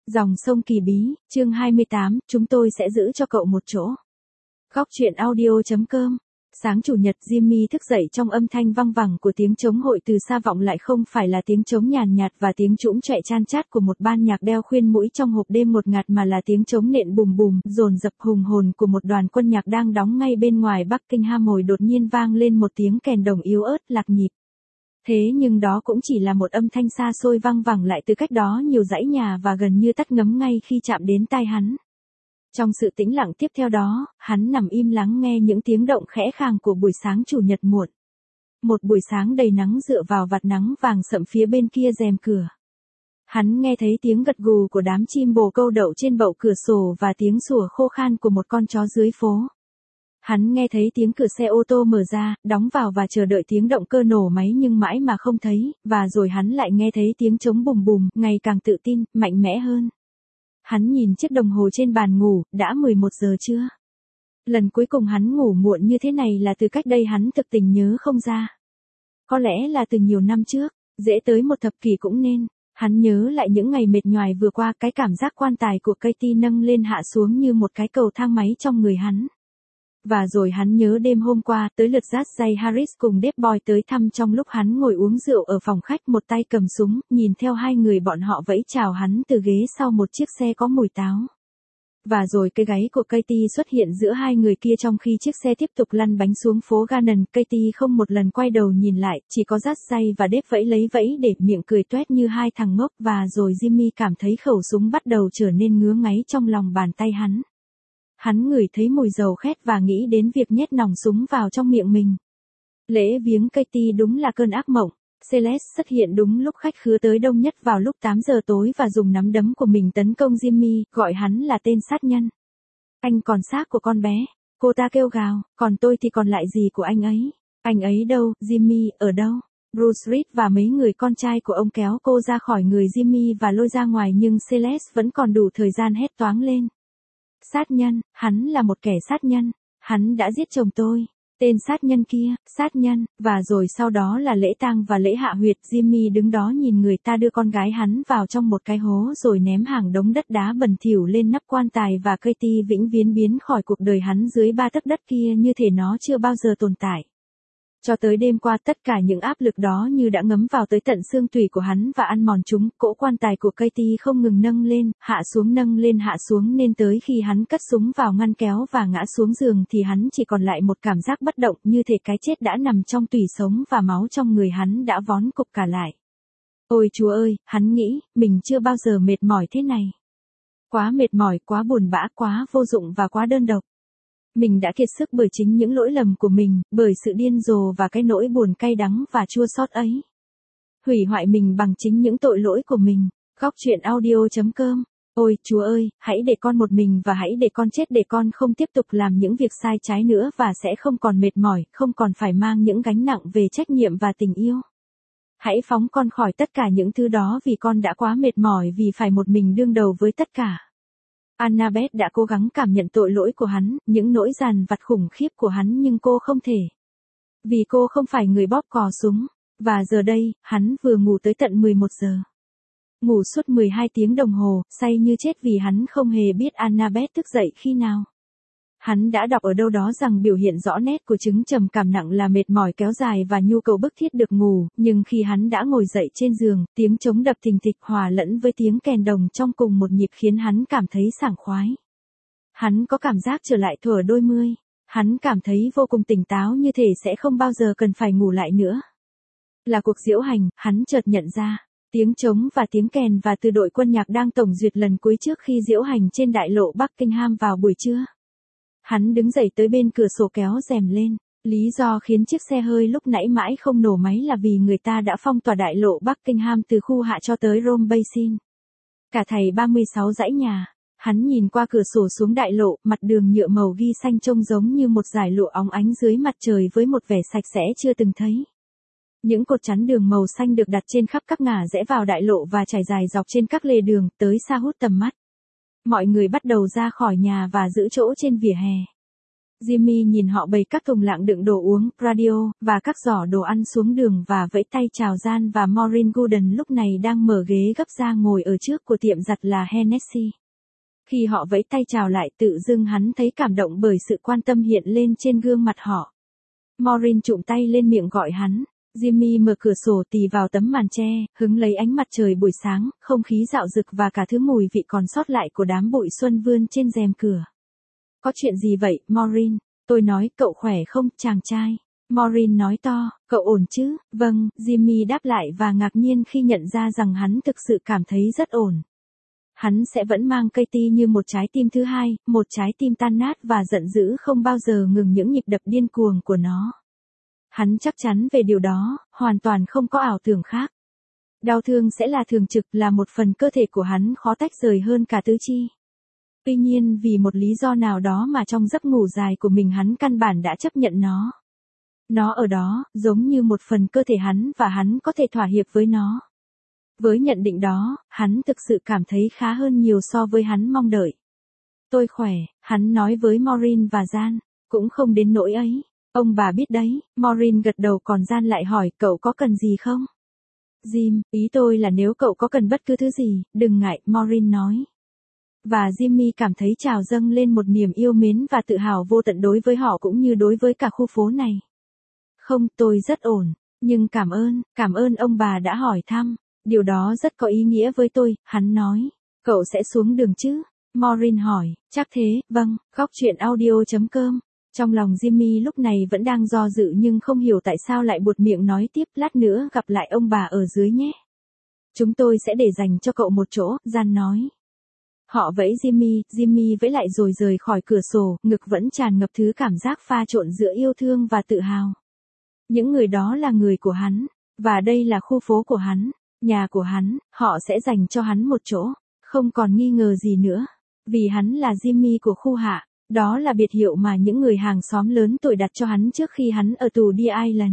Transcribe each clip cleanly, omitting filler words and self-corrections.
Dòng sông Kỳ Bí, chương 28, chúng tôi sẽ giữ cho cậu một chỗ. Góc truyện audio.com. Sáng chủ nhật Jimmy thức dậy trong âm thanh văng vẳng của tiếng trống hội từ xa vọng lại không phải là tiếng trống nhàn nhạt và tiếng trũng chạy chan chát của một ban nhạc đeo khuyên mũi trong hộp đêm ngột ngạt mà là tiếng trống nện bùm bùm, dồn dập hùng hồn của một đoàn quân nhạc đang đóng ngay bên ngoài Buckingham hồi đột nhiên vang lên một tiếng kèn đồng yếu ớt lạc nhịp. Thế nhưng đó cũng chỉ là một âm thanh xa xôi vang vẳng lại từ cách đó nhiều dãy nhà và gần như tắt ngấm ngay khi chạm đến tai hắn. Trong sự tĩnh lặng tiếp theo đó, hắn nằm im lắng nghe những tiếng động khẽ khàng của buổi sáng chủ nhật muộn. Một buổi sáng đầy nắng dựa vào vạt nắng vàng sậm phía bên kia rèm cửa. Hắn nghe thấy tiếng gật gù của đám chim bồ câu đậu trên bậu cửa sổ và tiếng sủa khô khan của một con chó dưới phố. Hắn nghe thấy tiếng cửa xe ô tô mở ra, đóng vào và chờ đợi tiếng động cơ nổ máy nhưng mãi mà không thấy, và rồi hắn lại nghe thấy tiếng trống bùm bùm, ngày càng tự tin, mạnh mẽ hơn. Hắn nhìn chiếc đồng hồ trên bàn ngủ, đã 11 giờ trưa. Lần cuối cùng hắn ngủ muộn như thế này là từ cách đây hắn thực tình nhớ không ra. Có lẽ là từ nhiều năm trước, dễ tới một thập kỷ cũng nên. Hắn nhớ lại những ngày mệt nhoài vừa qua, cái cảm giác quan tài của Katie nâng lên hạ xuống như một cái cầu thang máy trong người hắn. Và rồi hắn nhớ đêm hôm qua tới lượt Jay Harris cùng Dave Boy tới thăm trong lúc hắn ngồi uống rượu ở phòng khách một tay cầm súng, nhìn theo hai người bọn họ vẫy chào hắn từ ghế sau một chiếc xe có mùi táo. Và rồi cái gáy của Katie xuất hiện giữa hai người kia trong khi chiếc xe tiếp tục lăn bánh xuống phố Gannon. Katie không một lần quay đầu nhìn lại, chỉ có Jay và Dave vẫy để miệng cười toét như hai thằng ngốc và rồi Jimmy cảm thấy khẩu súng bắt đầu trở nên ngứa ngáy trong lòng bàn tay hắn. Hắn ngửi thấy mùi dầu khét và nghĩ đến việc nhét nòng súng vào trong miệng mình. Lễ viếng Katie đúng là cơn ác mộng. Celeste xuất hiện đúng lúc khách khứa tới đông nhất vào lúc 8 giờ tối và dùng nắm đấm của mình tấn công Jimmy, gọi hắn là tên sát nhân. Anh còn xác của con bé, cô ta kêu gào, còn tôi thì còn lại gì của anh ấy? Anh ấy đâu, Jimmy, ở đâu? Bruce Reed và mấy người con trai của ông kéo cô ra khỏi người Jimmy và lôi ra ngoài nhưng Celeste vẫn còn đủ thời gian hét toáng lên. Sát nhân, hắn là một kẻ sát nhân, hắn đã giết chồng tôi, tên sát nhân kia, sát nhân, và rồi sau đó là lễ tang và lễ hạ huyệt. Jimmy đứng đó nhìn người ta đưa con gái hắn vào trong một cái hố rồi ném hàng đống đất đá bẩn thỉu lên nắp quan tài và Katie vĩnh viễn biến khỏi cuộc đời hắn dưới 3 tấc đất kia như thể nó chưa bao giờ tồn tại. Cho tới đêm qua tất cả những áp lực đó như đã ngấm vào tới tận xương tủy của hắn và ăn mòn chúng. Cỗ quan tài của Katie không ngừng nâng lên, hạ xuống nâng lên hạ xuống nên tới khi hắn cất súng vào ngăn kéo và ngã xuống giường thì hắn chỉ còn lại một cảm giác bất động như thể cái chết đã nằm trong tủy sống và máu trong người hắn đã vón cục cả lại. Ôi Chúa ơi, hắn nghĩ, mình chưa bao giờ mệt mỏi thế này. Quá mệt mỏi, quá buồn bã, quá vô dụng và quá đơn độc. Mình đã kiệt sức bởi chính những lỗi lầm của mình, bởi sự điên rồ và cái nỗi buồn cay đắng và chua xót ấy. Hủy hoại mình bằng chính những tội lỗi của mình. Góc truyện audio.com. Ôi Chúa ơi, hãy để con một mình và hãy để con chết để con không tiếp tục làm những việc sai trái nữa và sẽ không còn mệt mỏi, không còn phải mang những gánh nặng về trách nhiệm và tình yêu. Hãy phóng con khỏi tất cả những thứ đó vì con đã quá mệt mỏi vì phải một mình đương đầu với tất cả. Annabeth đã cố gắng cảm nhận tội lỗi của hắn, những nỗi dằn vặt khủng khiếp của hắn nhưng cô không thể. Vì cô không phải người bóp cò súng. Và giờ đây, hắn vừa ngủ tới tận 11 giờ. Ngủ suốt 12 tiếng đồng hồ, say như chết vì hắn không hề biết Annabeth thức dậy khi nào. Hắn đã đọc ở đâu đó rằng biểu hiện rõ nét của chứng trầm cảm nặng là mệt mỏi kéo dài và nhu cầu bức thiết được ngủ, nhưng khi hắn đã ngồi dậy trên giường, tiếng trống đập thình thịch hòa lẫn với tiếng kèn đồng trong cùng một nhịp khiến hắn cảm thấy sảng khoái. Hắn có cảm giác trở lại thuở đôi mươi. Hắn cảm thấy vô cùng tỉnh táo như thể sẽ không bao giờ cần phải ngủ lại nữa. Là cuộc diễu hành, hắn chợt nhận ra. Tiếng trống và tiếng kèn và từ đội quân nhạc đang tổng duyệt lần cuối trước khi diễu hành trên đại lộ Buckingham vào buổi trưa. Hắn đứng dậy tới bên cửa sổ kéo rèm lên. Lý do khiến chiếc xe hơi lúc nãy mãi không nổ máy là vì người ta đã phong tỏa đại lộ Buckingham từ khu hạ cho tới Rome Basin. Cả thảy 36 dãy nhà. Hắn nhìn qua cửa sổ xuống đại lộ, mặt đường nhựa màu ghi xanh trông giống như một dải lụa óng ánh dưới mặt trời với một vẻ sạch sẽ chưa từng thấy. Những cột chắn đường màu xanh được đặt trên khắp các ngả rẽ vào đại lộ và trải dài dọc trên các lề đường, tới xa hút tầm mắt. Mọi người bắt đầu ra khỏi nhà và giữ chỗ trên vỉa hè. Jimmy nhìn họ bày các thùng lạng đựng đồ uống, radio, và các giỏ đồ ăn xuống đường và vẫy tay chào Jan và Maureen Gooden lúc này đang mở ghế gấp ra ngồi ở trước của tiệm giặt là Hennessy. Khi họ vẫy tay chào lại tự dưng hắn thấy cảm động bởi sự quan tâm hiện lên trên gương mặt họ. Maureen trụm tay lên miệng gọi hắn. Jimmy mở cửa sổ tì vào tấm màn che, hứng lấy ánh mặt trời buổi sáng, không khí dạo dực và cả thứ mùi vị còn sót lại của đám bụi xuân vươn trên rèm cửa. Có chuyện gì vậy, Maureen? Tôi nói, cậu khỏe không, chàng trai? Maureen nói to, cậu ổn chứ? Vâng, Jimmy đáp lại và ngạc nhiên khi nhận ra rằng hắn thực sự cảm thấy rất ổn. Hắn sẽ vẫn mang Katie như một trái tim thứ hai, một trái tim tan nát và giận dữ không bao giờ ngừng những nhịp đập điên cuồng của nó. Hắn chắc chắn về điều đó, hoàn toàn không có ảo tưởng khác. Đau thương sẽ là thường trực, là một phần cơ thể của hắn khó tách rời hơn cả tứ chi. Tuy nhiên vì một lý do nào đó mà trong giấc ngủ dài của mình hắn căn bản đã chấp nhận nó. Nó ở đó, giống như một phần cơ thể hắn và hắn có thể thỏa hiệp với nó. Với nhận định đó, hắn thực sự cảm thấy khá hơn nhiều so với hắn mong đợi. Tôi khỏe, hắn nói với Maureen và Jan, cũng không đến nỗi ấy. Ông bà biết đấy, Maureen gật đầu còn Jan lại hỏi cậu có cần gì không? Jim, ý tôi là nếu cậu có cần bất cứ thứ gì, đừng ngại, Maureen nói. Và Jimmy cảm thấy trào dâng lên một niềm yêu mến và tự hào vô tận đối với họ cũng như đối với cả khu phố này. Không, tôi rất ổn, nhưng cảm ơn ông bà đã hỏi thăm, điều đó rất có ý nghĩa với tôi, hắn nói. Cậu sẽ xuống đường chứ? Maureen hỏi, chắc thế, vâng, góc chuyện audio.com. Trong lòng Jimmy lúc này vẫn đang do dự nhưng không hiểu tại sao lại buột miệng nói tiếp, lát nữa gặp lại ông bà ở dưới nhé. Chúng tôi sẽ để dành cho cậu một chỗ, Jan nói. Họ vẫy Jimmy vẫy lại rồi rời khỏi cửa sổ, ngực vẫn tràn ngập thứ cảm giác pha trộn giữa yêu thương và tự hào. Những người đó là người của hắn, và đây là khu phố của hắn, nhà của hắn, họ sẽ dành cho hắn một chỗ, không còn nghi ngờ gì nữa. Vì hắn là Jimmy của khu hạ, đó là biệt hiệu mà những người hàng xóm lớn tuổi đặt cho hắn trước khi hắn ở tù Deer Island.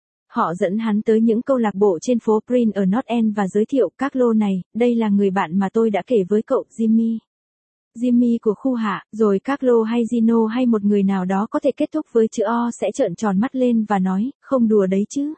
Họ dẫn hắn tới những câu lạc bộ trên phố Prince ở North End và giới thiệu Carlo này, đây là người bạn mà tôi đã kể với cậu, Jimmy. Jimmy của khu hạ, rồi Carlo hay Gino hay một người nào đó có thể kết thúc với chữ O sẽ trợn tròn mắt lên và nói, không đùa đấy chứ.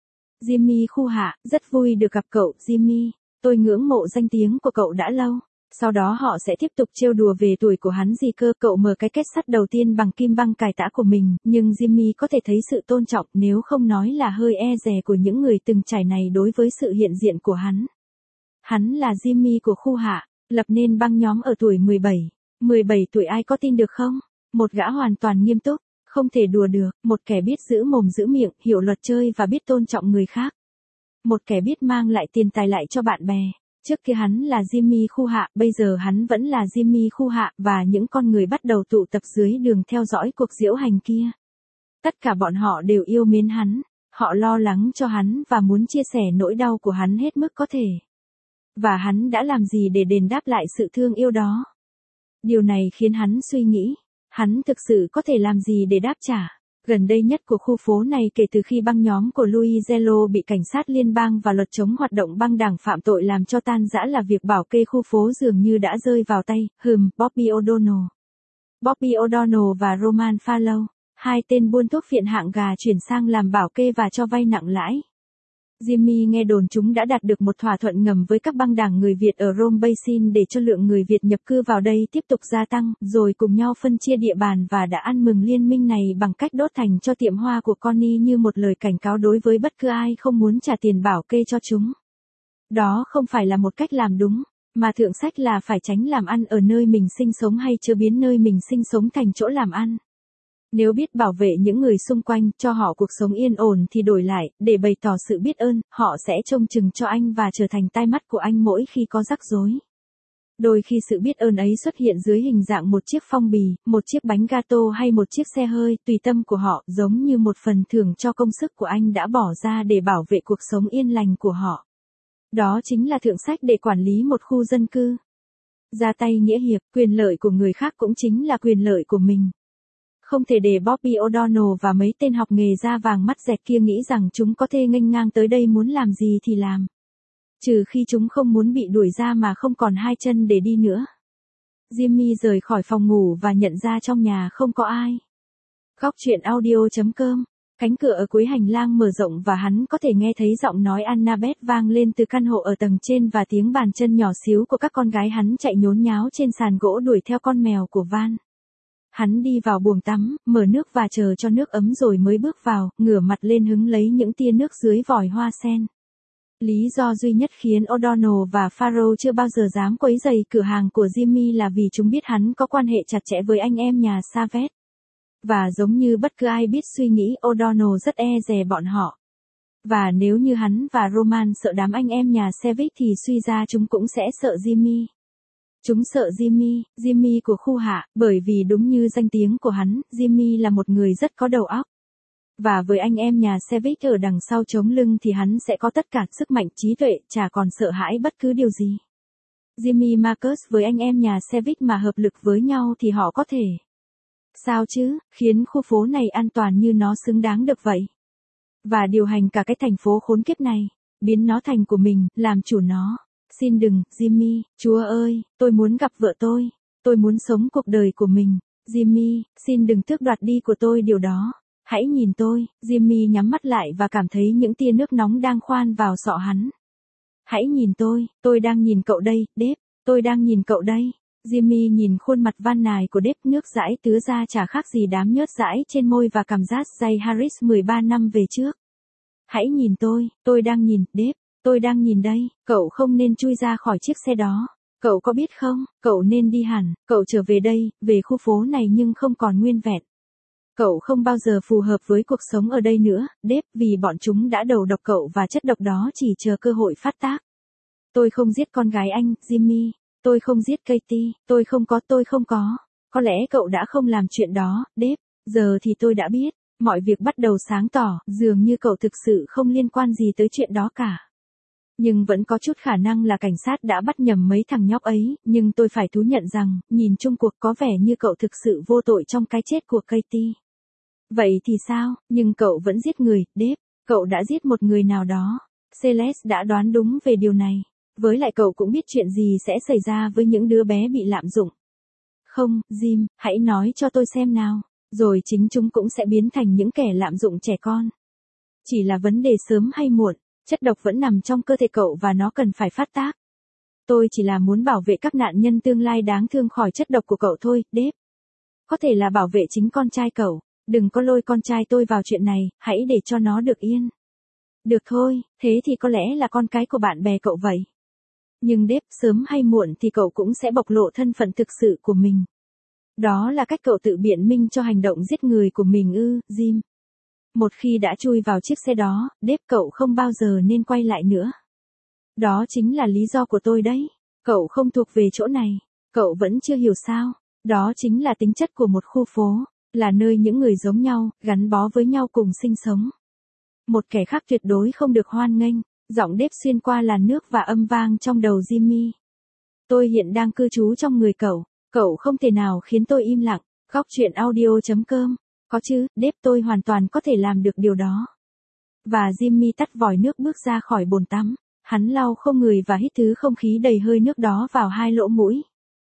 Jimmy khu hạ, rất vui được gặp cậu, Jimmy. Tôi ngưỡng mộ danh tiếng của cậu đã lâu. Sau đó họ sẽ tiếp tục trêu đùa về tuổi của hắn gì cơ. Cậu mở cái kết sắt đầu tiên bằng kim băng cài tã của mình, nhưng Jimmy có thể thấy sự tôn trọng nếu không nói là hơi e dè của những người từng trải này đối với sự hiện diện của hắn. Hắn là Jimmy của khu hạ, lập nên băng nhóm ở tuổi 17. 17 tuổi ai có tin được không? Một gã hoàn toàn nghiêm túc, không thể đùa được, một kẻ biết giữ mồm giữ miệng, hiểu luật chơi và biết tôn trọng người khác. Một kẻ biết mang lại tiền tài lại cho bạn bè. Trước kia hắn là Jimmy khu hạ, bây giờ hắn vẫn là Jimmy khu hạ và những con người bắt đầu tụ tập dưới đường theo dõi cuộc diễu hành kia. Tất cả bọn họ đều yêu mến hắn, họ lo lắng cho hắn và muốn chia sẻ nỗi đau của hắn hết mức có thể. Và hắn đã làm gì để đền đáp lại sự thương yêu đó? Điều này khiến hắn suy nghĩ, hắn thực sự có thể làm gì để đáp trả? Gần đây nhất của khu phố này kể từ khi băng nhóm của Louis Zello bị cảnh sát liên bang và luật chống hoạt động băng đảng phạm tội làm cho tan rã là việc bảo kê khu phố dường như đã rơi vào tay, Bobby O'Donnell. Bobby O'Donnell và Roman Farlow, hai tên buôn thuốc phiện hạng gà chuyển sang làm bảo kê và cho vay nặng lãi. Jimmy nghe đồn chúng đã đạt được một thỏa thuận ngầm với các băng đảng người Việt ở Rome Basin để cho lượng người Việt nhập cư vào đây tiếp tục gia tăng, rồi cùng nhau phân chia địa bàn và đã ăn mừng liên minh này bằng cách đốt thành cho tiệm hoa của Connie như một lời cảnh cáo đối với bất cứ ai không muốn trả tiền bảo kê cho chúng. Đó không phải là một cách làm đúng, mà thượng sách là phải tránh làm ăn ở nơi mình sinh sống hay chế biến nơi mình sinh sống thành chỗ làm ăn. Nếu biết bảo vệ những người xung quanh, cho họ cuộc sống yên ổn thì đổi lại, để bày tỏ sự biết ơn, họ sẽ trông chừng cho anh và trở thành tai mắt của anh mỗi khi có rắc rối. Đôi khi sự biết ơn ấy xuất hiện dưới hình dạng một chiếc phong bì, một chiếc bánh gato hay một chiếc xe hơi, tùy tâm của họ, giống như một phần thưởng cho công sức của anh đã bỏ ra để bảo vệ cuộc sống yên lành của họ. Đó chính là thượng sách để quản lý một khu dân cư. Ra tay nghĩa hiệp, quyền lợi của người khác cũng chính là quyền lợi của mình. Không thể để Bobby O'Donnell và mấy tên học nghề da vàng mắt dẹt kia nghĩ rằng chúng có thể nghênh ngang tới đây muốn làm gì thì làm. Trừ khi chúng không muốn bị đuổi ra mà không còn hai chân để đi nữa. Jimmy rời khỏi phòng ngủ và nhận ra trong nhà không có ai. Góc truyện audio.com. Cánh cửa ở cuối hành lang mở rộng và hắn có thể nghe thấy giọng nói Annabeth vang lên từ căn hộ ở tầng trên và tiếng bàn chân nhỏ xíu của các con gái hắn chạy nhốn nháo trên sàn gỗ đuổi theo con mèo của Van. Hắn đi vào buồng tắm, mở nước và chờ cho nước ấm rồi mới bước vào, ngửa mặt lên hứng lấy những tia nước dưới vòi hoa sen. Lý do duy nhất khiến O'Donnell và Farrow chưa bao giờ dám quấy rầy cửa hàng của Jimmy là vì chúng biết hắn có quan hệ chặt chẽ với anh em nhà Savage. Và giống như bất cứ ai biết suy nghĩ, O'Donnell rất e dè bọn họ. Và nếu như hắn và Roman sợ đám anh em nhà Savage thì suy ra chúng cũng sẽ sợ Jimmy. Chúng sợ Jimmy của khu hạ, bởi vì đúng như danh tiếng của hắn, Jimmy là một người rất có đầu óc. Và với anh em nhà Savage ở đằng sau chống lưng thì hắn sẽ có tất cả sức mạnh trí tuệ, chả còn sợ hãi bất cứ điều gì. Jimmy Marcus với anh em nhà Savage mà hợp lực với nhau thì họ có thể. Sao chứ, khiến khu phố này an toàn như nó xứng đáng được vậy. Và điều hành cả cái thành phố khốn kiếp này, biến nó thành của mình, làm chủ nó. Xin đừng, Jimmy, Chúa ơi, tôi muốn gặp vợ tôi muốn sống cuộc đời của mình. Jimmy, xin đừng tước đoạt đi của tôi điều đó. Hãy nhìn tôi, Jimmy nhắm mắt lại và cảm thấy những tia nước nóng đang khoan vào sọ hắn. Hãy nhìn tôi đang nhìn cậu đây, Dave, tôi đang nhìn cậu đây. Jimmy nhìn khuôn mặt van nài của Dave, nước dãi tứa ra chả khác gì đám nhớt dãi trên môi và cảm giác Jay Harris 13 năm về trước. Hãy nhìn tôi đang nhìn, Dave, tôi đang nhìn đây, cậu không nên chui ra khỏi chiếc xe đó. Cậu có biết không, cậu nên đi hẳn, cậu trở về đây, về khu phố này nhưng không còn nguyên vẹn. Cậu không bao giờ phù hợp với cuộc sống ở đây nữa, Dave, vì bọn chúng đã đầu độc cậu và chất độc đó chỉ chờ cơ hội phát tác. Tôi không giết con gái anh, Jimmy. Tôi không giết Katie, tôi không có. Có lẽ cậu đã không làm chuyện đó, Dave. Giờ thì tôi đã biết. Mọi việc bắt đầu sáng tỏ, dường như cậu thực sự không liên quan gì tới chuyện đó cả. Nhưng vẫn có chút khả năng là cảnh sát đã bắt nhầm mấy thằng nhóc ấy, nhưng tôi phải thú nhận rằng, nhìn chung cuộc có vẻ như cậu thực sự vô tội trong cái chết của Katie. Vậy thì sao, nhưng cậu vẫn giết người, Dave. Cậu đã giết một người nào đó. Celeste đã đoán đúng về điều này. Với lại cậu cũng biết chuyện gì sẽ xảy ra với những đứa bé bị lạm dụng. Không, Jim, hãy nói cho tôi xem nào. Rồi chính chúng cũng sẽ biến thành những kẻ lạm dụng trẻ con. Chỉ là vấn đề sớm hay muộn, chất độc vẫn nằm trong cơ thể cậu và nó cần phải phát tác. Tôi chỉ là muốn bảo vệ các nạn nhân tương lai đáng thương khỏi chất độc của cậu thôi, Dave. Có thể là bảo vệ chính con trai cậu. Đừng có lôi con trai tôi vào chuyện này, hãy để cho nó được yên. Được thôi, thế thì có lẽ là con cái của bạn bè cậu vậy. Nhưng Dave, sớm hay muộn thì cậu cũng sẽ bộc lộ thân phận thực sự của mình. Đó là cách cậu tự biện minh cho hành động giết người của mình Jim. Một khi đã chui vào chiếc xe đó, Dave, cậu không bao giờ nên quay lại nữa. Đó chính là lý do của tôi đấy. Cậu không thuộc về chỗ này. Cậu vẫn chưa hiểu sao. Đó chính là tính chất của một khu phố. Là nơi những người giống nhau, gắn bó với nhau cùng sinh sống. Một kẻ khác tuyệt đối không được hoan nghênh. Giọng Dave xuyên qua làn nước và âm vang trong đầu Jimmy. Tôi hiện đang cư trú trong người cậu. Cậu không thể nào khiến tôi im lặng. Góc truyện audio.com. Có chứ, Dave, tôi hoàn toàn có thể làm được điều đó. Và Jimmy tắt vòi nước bước ra khỏi bồn tắm. Hắn lau khô người và hít thứ không khí đầy hơi nước đó vào hai lỗ mũi.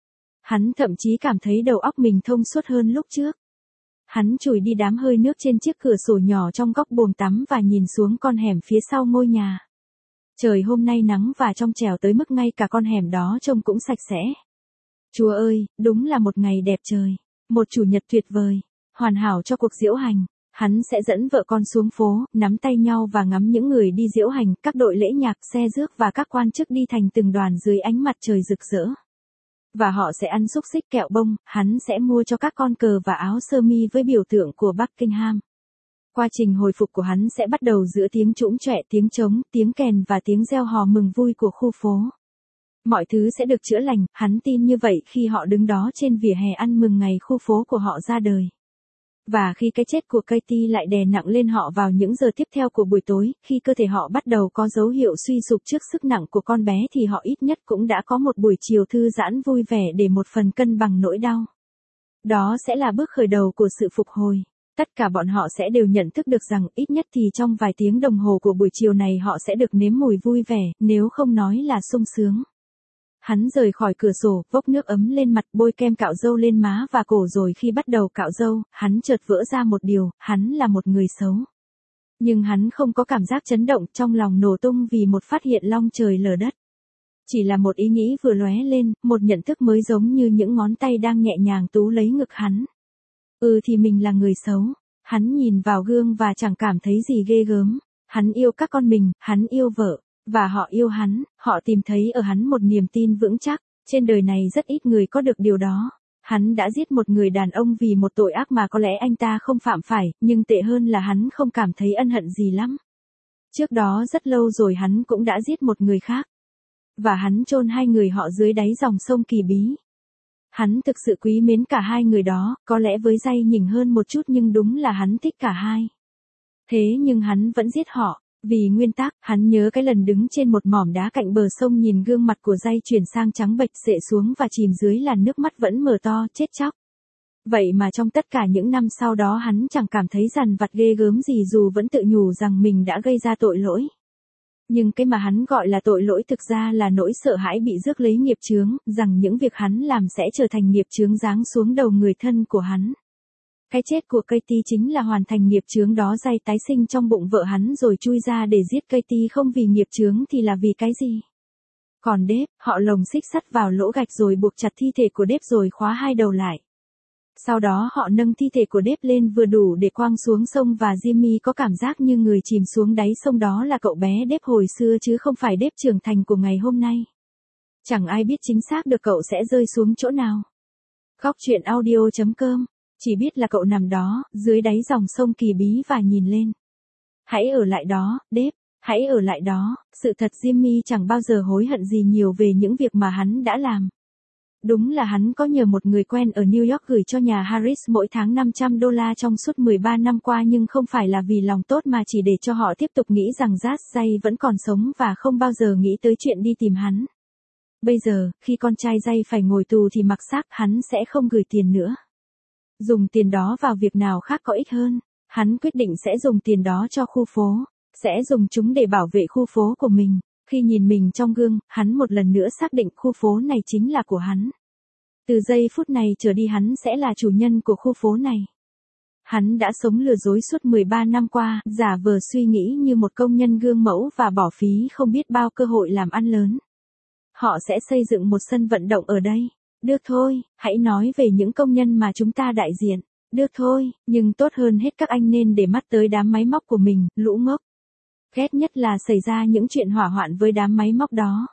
Hắn thậm chí cảm thấy đầu óc mình thông suốt hơn lúc trước. Hắn chùi đi đám hơi nước trên chiếc cửa sổ nhỏ trong góc bồn tắm và nhìn xuống con hẻm phía sau ngôi nhà. Trời hôm nay nắng và trong trẻo tới mức ngay cả con hẻm đó trông cũng sạch sẽ. Chúa ơi, đúng là một ngày đẹp trời. Một chủ nhật tuyệt vời. Hoàn hảo cho cuộc diễu hành. Hắn sẽ dẫn vợ con xuống phố, nắm tay nhau và ngắm những người đi diễu hành, các đội lễ nhạc, xe rước và các quan chức đi thành từng đoàn dưới ánh mặt trời rực rỡ. Và họ sẽ ăn xúc xích kẹo bông, hắn sẽ mua cho các con cờ và áo sơ mi với biểu tượng của Buckingham. Quá trình hồi phục của hắn sẽ bắt đầu giữa tiếng trũng trọe, tiếng trống, tiếng kèn và tiếng reo hò mừng vui của khu phố. Mọi thứ sẽ được chữa lành, hắn tin như vậy khi họ đứng đó trên vỉa hè ăn mừng ngày khu phố của họ ra đời. Và khi cái chết của Katie lại đè nặng lên họ vào những giờ tiếp theo của buổi tối, khi cơ thể họ bắt đầu có dấu hiệu suy sụp trước sức nặng của con bé thì họ ít nhất cũng đã có một buổi chiều thư giãn vui vẻ để một phần cân bằng nỗi đau. Đó sẽ là bước khởi đầu của sự phục hồi. Tất cả bọn họ sẽ đều nhận thức được rằng ít nhất thì trong vài tiếng đồng hồ của buổi chiều này họ sẽ được nếm mùi vui vẻ, nếu không nói là sung sướng. Hắn rời khỏi cửa sổ, vốc nước ấm lên mặt, bôi kem cạo râu lên má và cổ, rồi khi bắt đầu cạo râu, hắn chợt vỡ ra một điều, hắn là một người xấu. Nhưng hắn không có cảm giác chấn động, trong lòng nổ tung vì một phát hiện long trời lở đất. Chỉ là một ý nghĩ vừa lóe lên, một nhận thức mới giống như những ngón tay đang nhẹ nhàng túm lấy ngực hắn. Thì mình là người xấu. Hắn nhìn vào gương và chẳng cảm thấy gì ghê gớm. Hắn yêu các con mình, hắn yêu vợ. Và họ yêu hắn, họ tìm thấy ở hắn một niềm tin vững chắc. Trên đời này rất ít người có được điều đó. Hắn đã giết một người đàn ông vì một tội ác mà có lẽ anh ta không phạm phải, nhưng tệ hơn là hắn không cảm thấy ân hận gì lắm. Trước đó rất lâu rồi hắn cũng đã giết một người khác. Và hắn chôn hai người họ dưới đáy dòng sông Kỳ Bí. Hắn thực sự quý mến cả hai người đó, có lẽ với Jay nhỉnh hơn một chút nhưng đúng là hắn thích cả hai. Thế nhưng hắn vẫn giết họ. Vì nguyên tắc, hắn nhớ cái lần đứng trên một mỏm đá cạnh bờ sông nhìn gương mặt của Jay chuyển sang trắng bệch, xệ xuống và chìm dưới làn nước mắt vẫn mở to, chết chóc. Vậy mà trong tất cả những năm sau đó hắn chẳng cảm thấy dằn vặt ghê gớm gì dù vẫn tự nhủ rằng mình đã gây ra tội lỗi. Nhưng cái mà hắn gọi là tội lỗi thực ra là nỗi sợ hãi bị rước lấy nghiệp chướng, rằng những việc hắn làm sẽ trở thành nghiệp chướng giáng xuống đầu người thân của hắn. Cái chết của Katie chính là hoàn thành nghiệp chướng đó. Jay tái sinh trong bụng vợ hắn rồi chui ra để giết Katie không vì nghiệp chướng thì là vì cái gì? Còn Dave, họ lồng xích sắt vào lỗ gạch rồi buộc chặt thi thể của Dave rồi khóa hai đầu lại. Sau đó họ nâng thi thể của Dave lên vừa đủ để quăng xuống sông và Jimmy có cảm giác như người chìm xuống đáy sông đó là cậu bé Dave hồi xưa chứ không phải Dave trưởng thành của ngày hôm nay. Chẳng ai biết chính xác được cậu sẽ rơi xuống chỗ nào. Góc truyện audio.com. Chỉ biết là cậu nằm đó, dưới đáy dòng sông Kỳ Bí và nhìn lên. Hãy ở lại đó, Dave, hãy ở lại đó. Sự thật Jimmy chẳng bao giờ hối hận gì nhiều về những việc mà hắn đã làm. Đúng là hắn có nhờ một người quen ở New York gửi cho nhà Harris mỗi tháng $500 trong suốt 13 năm qua nhưng không phải là vì lòng tốt mà chỉ để cho họ tiếp tục nghĩ rằng Jay vẫn còn sống và không bao giờ nghĩ tới chuyện đi tìm hắn. Bây giờ, khi con trai Jay phải ngồi tù thì mặc xác hắn sẽ không gửi tiền nữa. Dùng tiền đó vào việc nào khác có ích hơn. Hắn quyết định sẽ dùng tiền đó cho khu phố, sẽ dùng chúng để bảo vệ khu phố của mình. Khi nhìn mình trong gương, hắn một lần nữa xác định khu phố này chính là của hắn. Từ giây phút này trở đi hắn sẽ là chủ nhân của khu phố này. Hắn đã sống lừa dối suốt 13 năm qua, giả vờ suy nghĩ như một công nhân gương mẫu và bỏ phí không biết bao cơ hội làm ăn lớn. Họ sẽ xây dựng một sân vận động ở đây. Được thôi, hãy nói về những công nhân mà chúng ta đại diện. Được thôi, nhưng tốt hơn hết các anh nên để mắt tới đám máy móc của mình, lũ ngốc. Ghét nhất là xảy ra những chuyện hỏa hoạn với đám máy móc đó.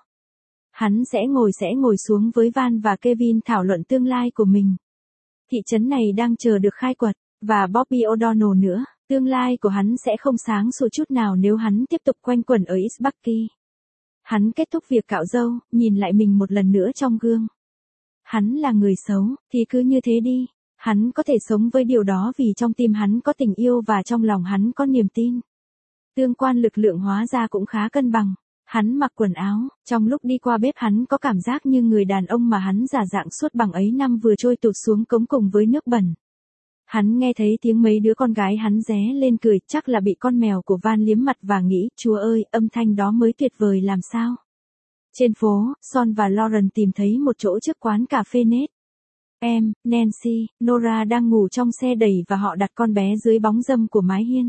Hắn sẽ ngồi xuống với Van và Kevin thảo luận tương lai của mình. Thị trấn này đang chờ được khai quật, và Bobby O'Donnell nữa. Tương lai của hắn sẽ không sáng sủa chút nào nếu hắn tiếp tục quanh quẩn ở East Bucky. Hắn kết thúc việc cạo râu, nhìn lại mình một lần nữa trong gương. Hắn là người xấu, thì cứ như thế đi. Hắn có thể sống với điều đó vì trong tim hắn có tình yêu và trong lòng hắn có niềm tin. Tương quan lực lượng hóa ra cũng khá cân bằng. Hắn mặc quần áo, trong lúc đi qua bếp hắn có cảm giác như người đàn ông mà hắn giả dạng suốt bằng ấy năm vừa trôi tụt xuống cống cùng với nước bẩn. Hắn nghe thấy tiếng mấy đứa con gái hắn ré lên cười, chắc là bị con mèo của Van liếm mặt và nghĩ, Chúa ơi, âm thanh đó mới tuyệt vời làm sao. Trên phố, Son và Lauren tìm thấy một chỗ trước quán cà phê nết. Em, Nancy, Nora đang ngủ trong xe đẩy và họ đặt con bé dưới bóng râm của mái hiên.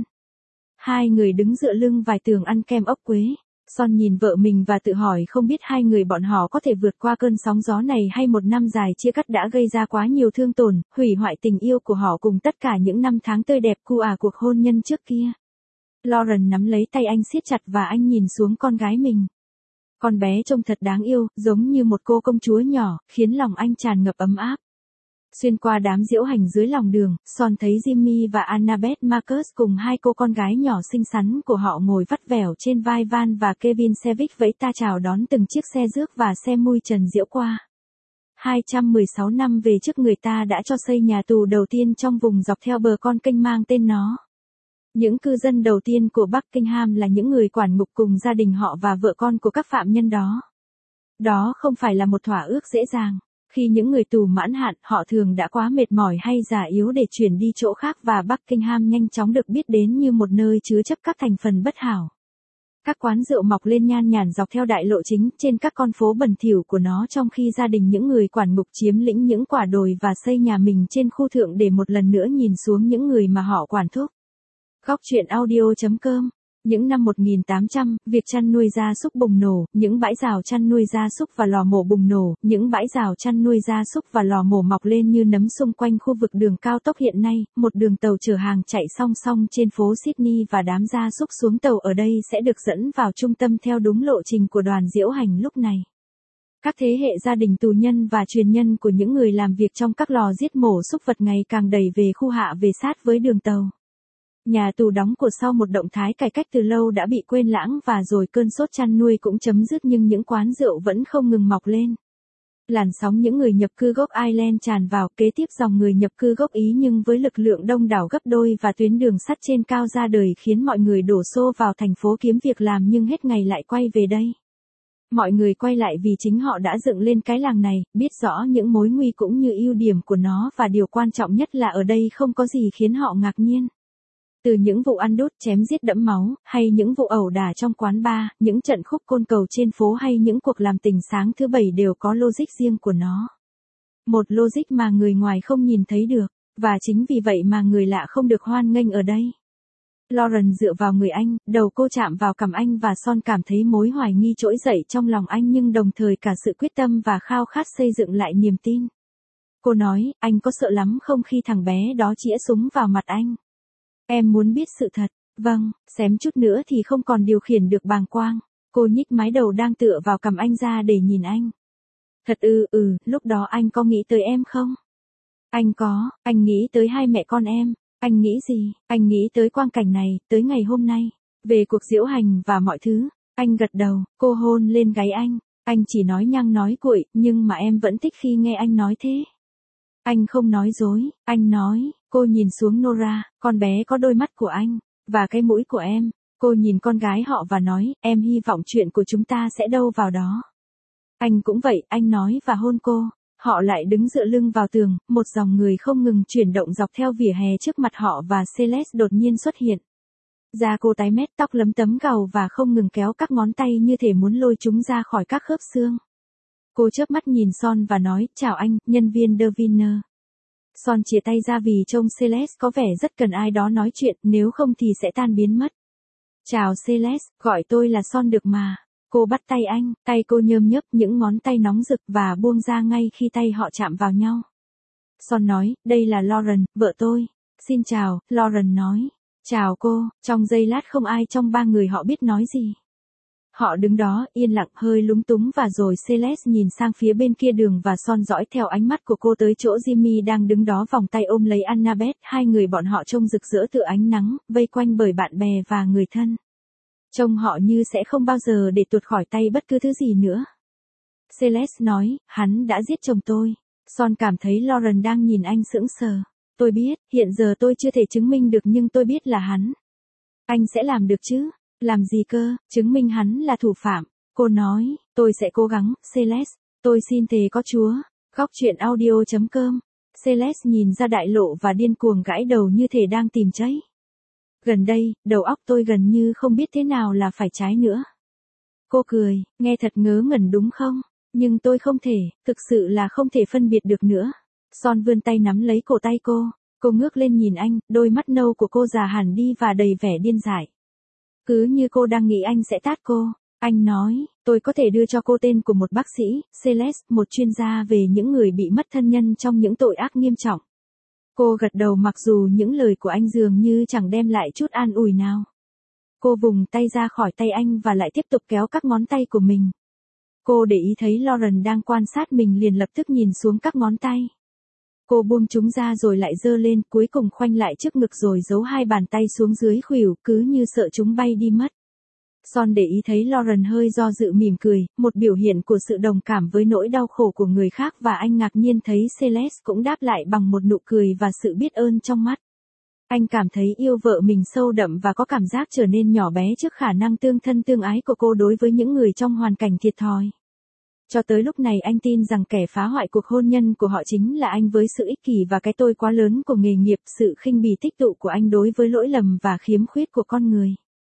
Hai người đứng dựa lưng vài tường ăn kem ốc quế. Son nhìn vợ mình và tự hỏi không biết hai người bọn họ có thể vượt qua cơn sóng gió này hay một năm dài chia cắt đã gây ra quá nhiều thương tổn, hủy hoại tình yêu của họ cùng tất cả những năm tháng tươi đẹp của cuộc hôn nhân trước kia. Lauren nắm lấy tay anh siết chặt và anh nhìn xuống con gái mình. Con bé trông thật đáng yêu, giống như một cô công chúa nhỏ, khiến lòng anh tràn ngập ấm áp. Xuyên qua đám diễu hành dưới lòng đường, Son thấy Jimmy và Annabeth Marcus cùng hai cô con gái nhỏ xinh xắn của họ ngồi vắt vẻo trên vai Van và Kevin Savick vẫy ta chào đón từng chiếc xe rước và xe mui trần diễu qua. 216 năm về trước người ta đã cho xây nhà tù đầu tiên trong vùng dọc theo bờ con kênh mang tên nó. Những cư dân đầu tiên của Buckingham là những người quản ngục cùng gia đình họ và vợ con của các phạm nhân đó. Đó không phải là một thỏa ước dễ dàng. Khi những người tù mãn hạn, họ thường đã quá mệt mỏi hay già yếu để chuyển đi chỗ khác và Buckingham nhanh chóng được biết đến như một nơi chứa chấp các thành phần bất hảo. Các quán rượu mọc lên nhan nhản dọc theo đại lộ chính trên các con phố bẩn thỉu của nó, trong khi gia đình những người quản ngục chiếm lĩnh những quả đồi và xây nhà mình trên khu thượng để một lần nữa nhìn xuống những người mà họ quản thúc. Góc truyện audio.com. Những năm 1800, việc chăn nuôi gia súc bùng nổ, những bãi rào chăn nuôi gia súc và lò mổ bùng nổ, những bãi rào chăn nuôi gia súc và lò mổ mọc lên như nấm xung quanh khu vực đường cao tốc hiện nay, một đường tàu chở hàng chạy song song trên phố Sydney và đám gia súc xuống tàu ở đây sẽ được dẫn vào trung tâm theo đúng lộ trình của đoàn diễu hành lúc này. Các thế hệ gia đình tù nhân và truyền nhân của những người làm việc trong các lò giết mổ súc vật ngày càng đẩy về khu hạ về sát với đường tàu. Nhà tù đóng của sau một động thái cải cách từ lâu đã bị quên lãng và rồi cơn sốt chăn nuôi cũng chấm dứt, nhưng những quán rượu vẫn không ngừng mọc lên. Làn sóng những người nhập cư gốc Ireland tràn vào, kế tiếp dòng người nhập cư gốc Ý nhưng với lực lượng đông đảo gấp đôi và tuyến đường sắt trên cao ra đời khiến mọi người đổ xô vào thành phố kiếm việc làm nhưng hết ngày lại quay về đây. Mọi người quay lại vì chính họ đã dựng lên cái làng này, biết rõ những mối nguy cũng như ưu điểm của nó và điều quan trọng nhất là ở đây không có gì khiến họ ngạc nhiên. Từ những vụ ăn đốt chém giết đẫm máu, hay những vụ ẩu đả trong quán bar, những trận khúc côn cầu trên phố hay những cuộc làm tình sáng thứ bảy đều có logic riêng của nó. Một logic mà người ngoài không nhìn thấy được, và chính vì vậy mà người lạ không được hoan nghênh ở đây. Lauren dựa vào người anh, đầu cô chạm vào cằm anh và Son cảm thấy mối hoài nghi trỗi dậy trong lòng anh nhưng đồng thời cả sự quyết tâm và khao khát xây dựng lại niềm tin. Cô nói, anh có sợ lắm không khi thằng bé đó chĩa súng vào mặt anh? Em muốn biết sự thật. Vâng, xém chút nữa thì không còn điều khiển được bàng quang. Cô nhích mái đầu đang tựa vào cằm anh ra để nhìn anh. Thật lúc đó anh có nghĩ tới em không? Anh có, anh nghĩ tới hai mẹ con em. Anh nghĩ gì? Anh nghĩ tới quang cảnh này, tới ngày hôm nay, về cuộc diễu hành và mọi thứ. Anh gật đầu, cô hôn lên gáy anh. Anh chỉ nói nhăng nói cuội, nhưng mà em vẫn thích khi nghe anh nói thế. Anh không nói dối, anh nói. Cô nhìn xuống Nora, con bé có đôi mắt của anh, và cái mũi của em. Cô nhìn con gái họ và nói, em hy vọng chuyện của chúng ta sẽ đâu vào đó. Anh cũng vậy, anh nói và hôn cô. Họ lại đứng dựa lưng vào tường, một dòng người không ngừng chuyển động dọc theo vỉa hè trước mặt họ và Celeste đột nhiên xuất hiện. Da cô tái mét, tóc lấm tấm gầu và không ngừng kéo các ngón tay như thể muốn lôi chúng ra khỏi các khớp xương. Cô chớp mắt nhìn Son và nói, chào anh, nhân viên Deviner. Son chia tay ra vì trông Celeste có vẻ rất cần ai đó nói chuyện, nếu không thì sẽ tan biến mất. Chào Celeste, gọi tôi là Son được mà. Cô bắt tay anh, tay cô nhơm nhớp, những ngón tay nóng rực và buông ra ngay khi tay họ chạm vào nhau. Son nói, đây là Lauren, vợ tôi. Xin chào, Lauren nói. Chào cô, trong giây lát không ai trong ba người họ biết nói gì. Họ đứng đó, yên lặng, hơi lúng túng và rồi Celeste nhìn sang phía bên kia đường và Son dõi theo ánh mắt của cô tới chỗ Jimmy đang đứng đó vòng tay ôm lấy Annabeth, hai người bọn họ trông rực rỡ tựa ánh nắng, vây quanh bởi bạn bè và người thân. Trông họ như sẽ không bao giờ để tuột khỏi tay bất cứ thứ gì nữa. Celeste nói, hắn đã giết chồng tôi. Son cảm thấy Lauren đang nhìn anh sững sờ. Tôi biết, hiện giờ tôi chưa thể chứng minh được nhưng tôi biết là hắn. Anh sẽ làm được chứ? Làm gì cơ, chứng minh hắn là thủ phạm. Cô nói, tôi sẽ cố gắng, Celeste. Tôi xin thề có Chúa. Góc truyện audio.com. Celeste nhìn ra đại lộ và điên cuồng gãi đầu như thể đang tìm cháy. Gần đây, đầu óc tôi gần như không biết thế nào là phải trái nữa. Cô cười, nghe thật ngớ ngẩn đúng không? Nhưng tôi không thể, thực sự là không thể phân biệt được nữa. Son vươn tay nắm lấy cổ tay cô ngước lên nhìn anh, đôi mắt nâu của cô già hẳn đi và đầy vẻ điên dại. Cứ như cô đang nghĩ anh sẽ tát cô. Anh nói, tôi có thể đưa cho cô tên của một bác sĩ, Celeste, một chuyên gia về những người bị mất thân nhân trong những tội ác nghiêm trọng. Cô gật đầu mặc dù những lời của anh dường như chẳng đem lại chút an ủi nào. Cô vùng tay ra khỏi tay anh và lại tiếp tục kéo các ngón tay của mình. Cô để ý thấy Lauren đang quan sát mình liền lập tức nhìn xuống các ngón tay. Cô buông chúng ra rồi lại giơ lên, cuối cùng khoanh lại trước ngực rồi giấu hai bàn tay xuống dưới khuỷu, cứ như sợ chúng bay đi mất. Son để ý thấy Lauren hơi do dự mỉm cười, một biểu hiện của sự đồng cảm với nỗi đau khổ của người khác và anh ngạc nhiên thấy Celeste cũng đáp lại bằng một nụ cười và sự biết ơn trong mắt. Anh cảm thấy yêu vợ mình sâu đậm và có cảm giác trở nên nhỏ bé trước khả năng tương thân tương ái của cô đối với những người trong hoàn cảnh thiệt thòi. Cho tới lúc này anh tin rằng kẻ phá hoại cuộc hôn nhân của họ chính là anh với sự ích kỷ và cái tôi quá lớn của nghề nghiệp, sự khinh bỉ tích tụ của anh đối với lỗi lầm và khiếm khuyết của con người.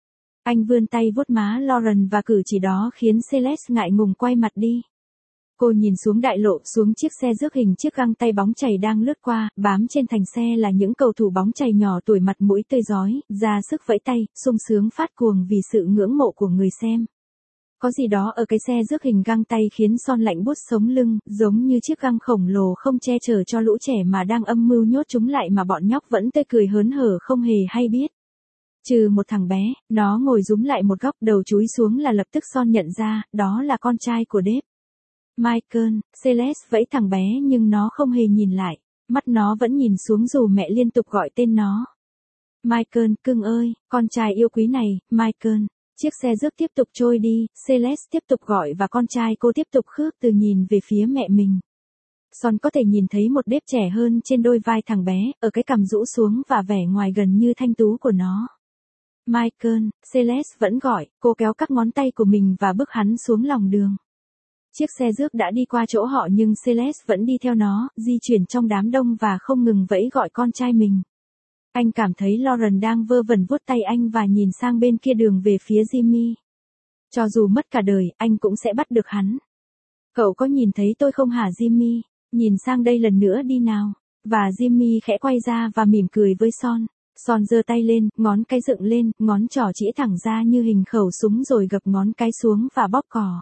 Anh vươn tay vuốt má Lauren và cử chỉ đó khiến Celeste ngại ngùng quay mặt đi. Cô nhìn xuống đại lộ, xuống chiếc xe rước hình, chiếc găng tay bóng chày đang lướt qua, bám trên thành xe là những cầu thủ bóng chày nhỏ tuổi, mặt mũi tươi rói, ra sức vẫy tay, sung sướng phát cuồng vì sự ngưỡng mộ của người xem. Có gì đó ở cái xe rước hình găng tay khiến Son lạnh buốt sống lưng, giống như chiếc găng khổng lồ không che chở cho lũ trẻ mà đang âm mưu nhốt chúng lại mà bọn nhóc vẫn tươi cười hớn hở không hề hay biết. Trừ một thằng bé, nó ngồi rúm lại một góc, đầu chúi xuống là lập tức Son nhận ra, đó là con trai của Dave. Michael. Celeste vẫy thằng bé nhưng nó không hề nhìn lại, mắt nó vẫn nhìn xuống dù mẹ liên tục gọi tên nó. Michael, cưng ơi, con trai yêu quý này, Michael. Chiếc xe rước tiếp tục trôi đi, Celeste tiếp tục gọi và con trai cô tiếp tục khước từ nhìn về phía mẹ mình. Son có thể nhìn thấy một Dave trẻ hơn trên đôi vai thằng bé, ở cái cằm rũ xuống và vẻ ngoài gần như thanh tú của nó. Michael. Celeste vẫn gọi, cô kéo các ngón tay của mình và bước hắn xuống lòng đường. Chiếc xe rước đã đi qua chỗ họ nhưng Celeste vẫn đi theo nó, di chuyển trong đám đông và không ngừng vẫy gọi con trai mình. Anh cảm thấy Lauren đang vơ vẩn vuốt tay anh và nhìn sang bên kia đường về phía Jimmy. Cho dù mất cả đời, anh cũng sẽ bắt được hắn. Cậu có nhìn thấy tôi không hả Jimmy? Nhìn sang đây lần nữa đi nào. Và Jimmy khẽ quay ra và mỉm cười với Son. Son giơ tay lên, ngón cái dựng lên, ngón trỏ chĩa thẳng ra như hình khẩu súng rồi gập ngón cái xuống và bóp cò.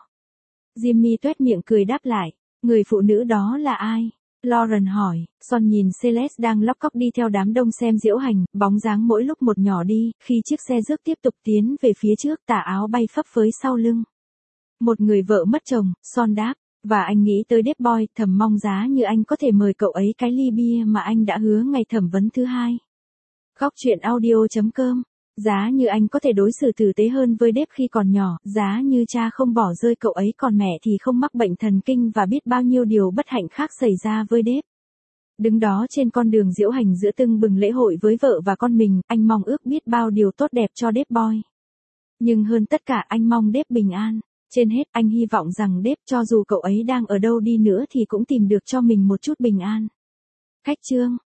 Jimmy tuét miệng cười đáp lại. Người phụ nữ đó là ai? Lauren hỏi. Son nhìn Celeste đang lóc cóc đi theo đám đông xem diễu hành, bóng dáng mỗi lúc một nhỏ đi, khi chiếc xe rước tiếp tục tiến về phía trước, tà áo bay phấp phới sau lưng. Một người vợ mất chồng, Son đáp. Và anh nghĩ tới Dave Boy, thầm mong giá như anh có thể mời cậu ấy cái ly bia mà anh đã hứa ngày thẩm vấn thứ 2. Góc truyện audio.com. Giá như anh có thể đối xử tử tế hơn với Dave khi còn nhỏ, giá như cha không bỏ rơi cậu ấy còn mẹ thì không mắc bệnh thần kinh và biết bao nhiêu điều bất hạnh khác xảy ra với Dave. Đứng đó trên con đường diễu hành giữa tưng bừng lễ hội với vợ và con mình, anh mong ước biết bao điều tốt đẹp cho Dave Boy. Nhưng hơn tất cả anh mong Dave bình an. Trên hết anh hy vọng rằng Dave, cho dù cậu ấy đang ở đâu đi nữa thì cũng tìm được cho mình một chút bình an. Khách chương.